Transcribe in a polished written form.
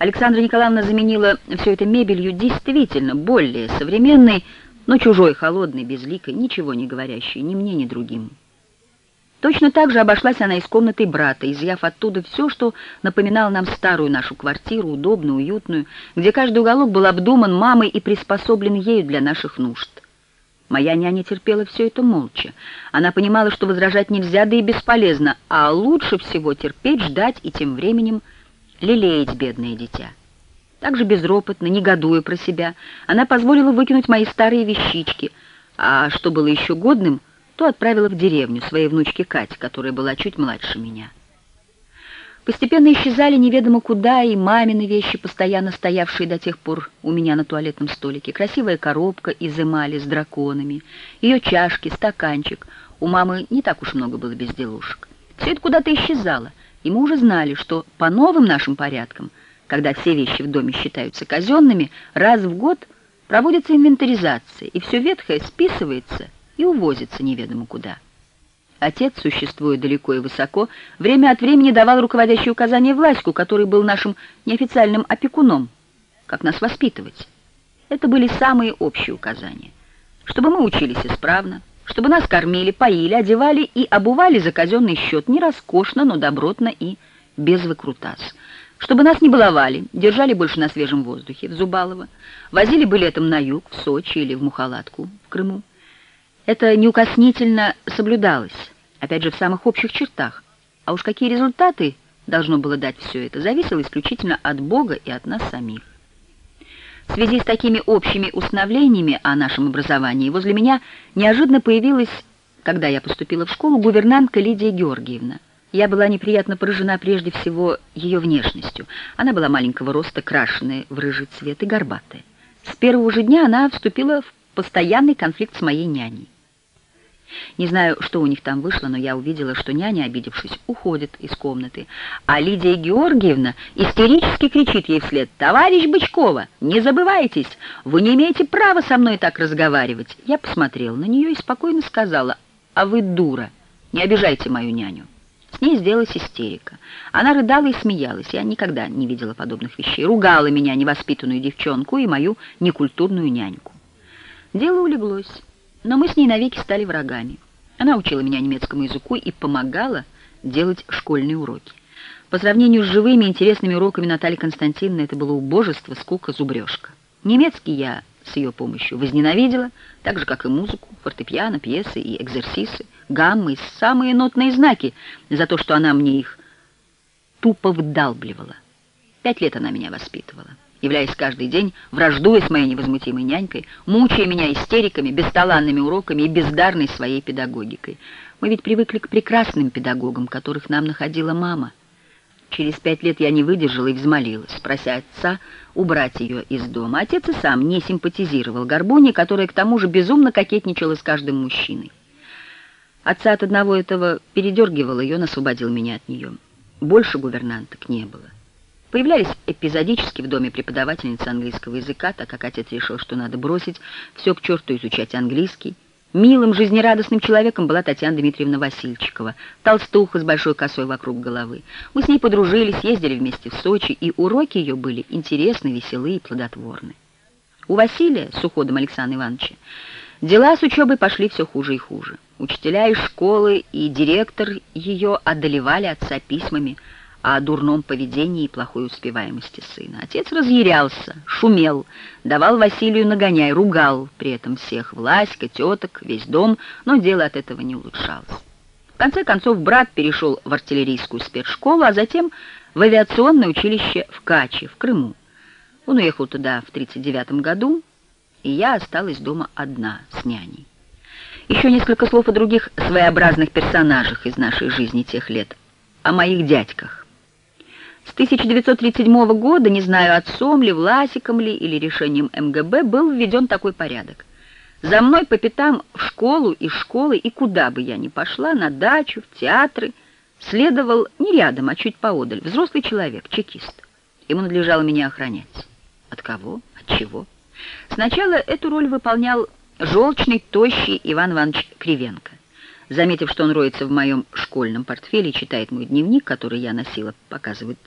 Александра Николаевна заменила все это мебелью действительно более современной, но чужой, холодной, безликой, ничего не говорящей ни мне, ни другим. Точно так же обошлась она и с комнатой брата, изъяв оттуда все, что напоминало нам старую нашу квартиру, удобную, уютную, где каждый уголок был обдуман мамой и приспособлен ею для наших нужд. Моя няня терпела все это молча. Она понимала, что возражать нельзя, да и бесполезно, а лучше всего терпеть, ждать и тем временем лелеять бедное дитя. Так же безропотно, негодуя про себя, она позволила выкинуть мои старые вещички, а что было еще годным, то отправила в деревню своей внучке Кате, которая была чуть младше меня. Постепенно исчезали неведомо куда и мамины вещи, постоянно стоявшие до тех пор у меня на туалетном столике. Красивая коробка из эмали с драконами, ее чашки, стаканчик. У мамы не так уж много было безделушек. Все это куда-то исчезало, и мы уже знали, что по новым нашим порядкам, когда все вещи в доме считаются казенными, раз в год проводится инвентаризация, и все ветхое списывается и увозится неведомо куда. Отец, существуя далеко и высоко, время от времени давал руководящие указания Влаську, который был нашим неофициальным опекуном, как нас воспитывать. Это были самые общие указания. Чтобы мы учились исправно, чтобы нас кормили, поили, одевали и обували за казенный счет, не роскошно, но добротно и без выкрутас. Чтобы нас не баловали, держали больше на свежем воздухе, в Зубалово, возили бы летом на юг, в Сочи или в Мухалатку, в Крыму. Это неукоснительно соблюдалось, опять же, в самых общих чертах. А уж какие результаты должно было дать все это, зависело исключительно от Бога и от нас самих. В связи с такими общими установлениями о нашем образовании возле меня неожиданно появилась, когда я поступила в школу, гувернантка Лидия Георгиевна. Я была неприятно поражена прежде всего ее внешностью. Она была маленького роста, крашеная в рыжий цвет и горбатая. С первого же дня она вступила в постоянный конфликт с моей няней. Не знаю, что у них там вышло, но я увидела, что няня, обидевшись, уходит из комнаты, а Лидия Георгиевна истерически кричит ей вслед: «Товарищ Бычкова, не забывайтесь, вы не имеете права со мной так разговаривать». Я посмотрела на нее и спокойно сказала: «А вы дура, не обижайте мою няню». С ней сделалась истерика. Она рыдала и смеялась, я никогда не видела подобных вещей, ругала меня, невоспитанную девчонку, и мою некультурную няньку. Дело улеглось. Но мы с ней навеки стали врагами. Она учила меня немецкому языку и помогала делать школьные уроки. По сравнению с живыми интересными уроками Натальи Константиновны это было убожество, скука, зубрежка. Немецкий я с ее помощью возненавидела, так же, как и музыку, фортепиано, пьесы и экзерсисы, гаммы и самые нотные знаки, за то, что она мне их тупо вдалбливала. 5 лет она меня воспитывала, являясь каждый день, враждуя с моей невозмутимой нянькой, мучая меня истериками, бесталанными уроками и бездарной своей педагогикой. Мы ведь привыкли к прекрасным педагогам, которых нам находила мама. Через 5 лет я не выдержала и взмолилась, прося отца убрать ее из дома. Отец и сам не симпатизировал Горбуне, которая к тому же безумно кокетничала с каждым мужчиной. Отца от одного этого передергивал, и он освободил меня от нее. Больше гувернанток не было. Появлялись эпизодически в доме преподавательницы английского языка, так как отец решил, что надо бросить все к черту изучать английский. Милым, жизнерадостным человеком была Татьяна Дмитриевна Васильчикова, толстуха с большой косой вокруг головы. Мы с ней подружились, ездили вместе в Сочи, и уроки ее были интересны, веселы и плодотворны. У Василия, с уходом Александра Ивановича, дела с учебой пошли все хуже и хуже. Учителя из школы и директор ее одолевали отца письмами о дурном поведении и плохой успеваемости сына. Отец разъярялся, шумел, давал Василию нагоняй, ругал при этом всех: Власька, теток, весь дом, но дело от этого не улучшалось. В конце концов брат перешел в артиллерийскую спецшколу, а затем в авиационное училище в Каче, в Крыму. Он уехал туда в 1939 году, и я осталась дома одна с няней. Еще несколько слов о других своеобразных персонажах из нашей жизни тех лет, о моих дядьках. С 1937 года, не знаю, отцом ли, Власиком ли или решением МГБ, был введен такой порядок. За мной по пятам в школу, из школы, и куда бы я ни пошла, на дачу, в театры, следовал не рядом, а чуть поодаль взрослый человек, чекист. Ему надлежало меня охранять. От кого? От чего? Сначала эту роль выполнял желчный, тощий Иван Иванович Кривенко. Заметив, что он роется в моем школьном портфеле и читает мой дневник, который я носила, показывает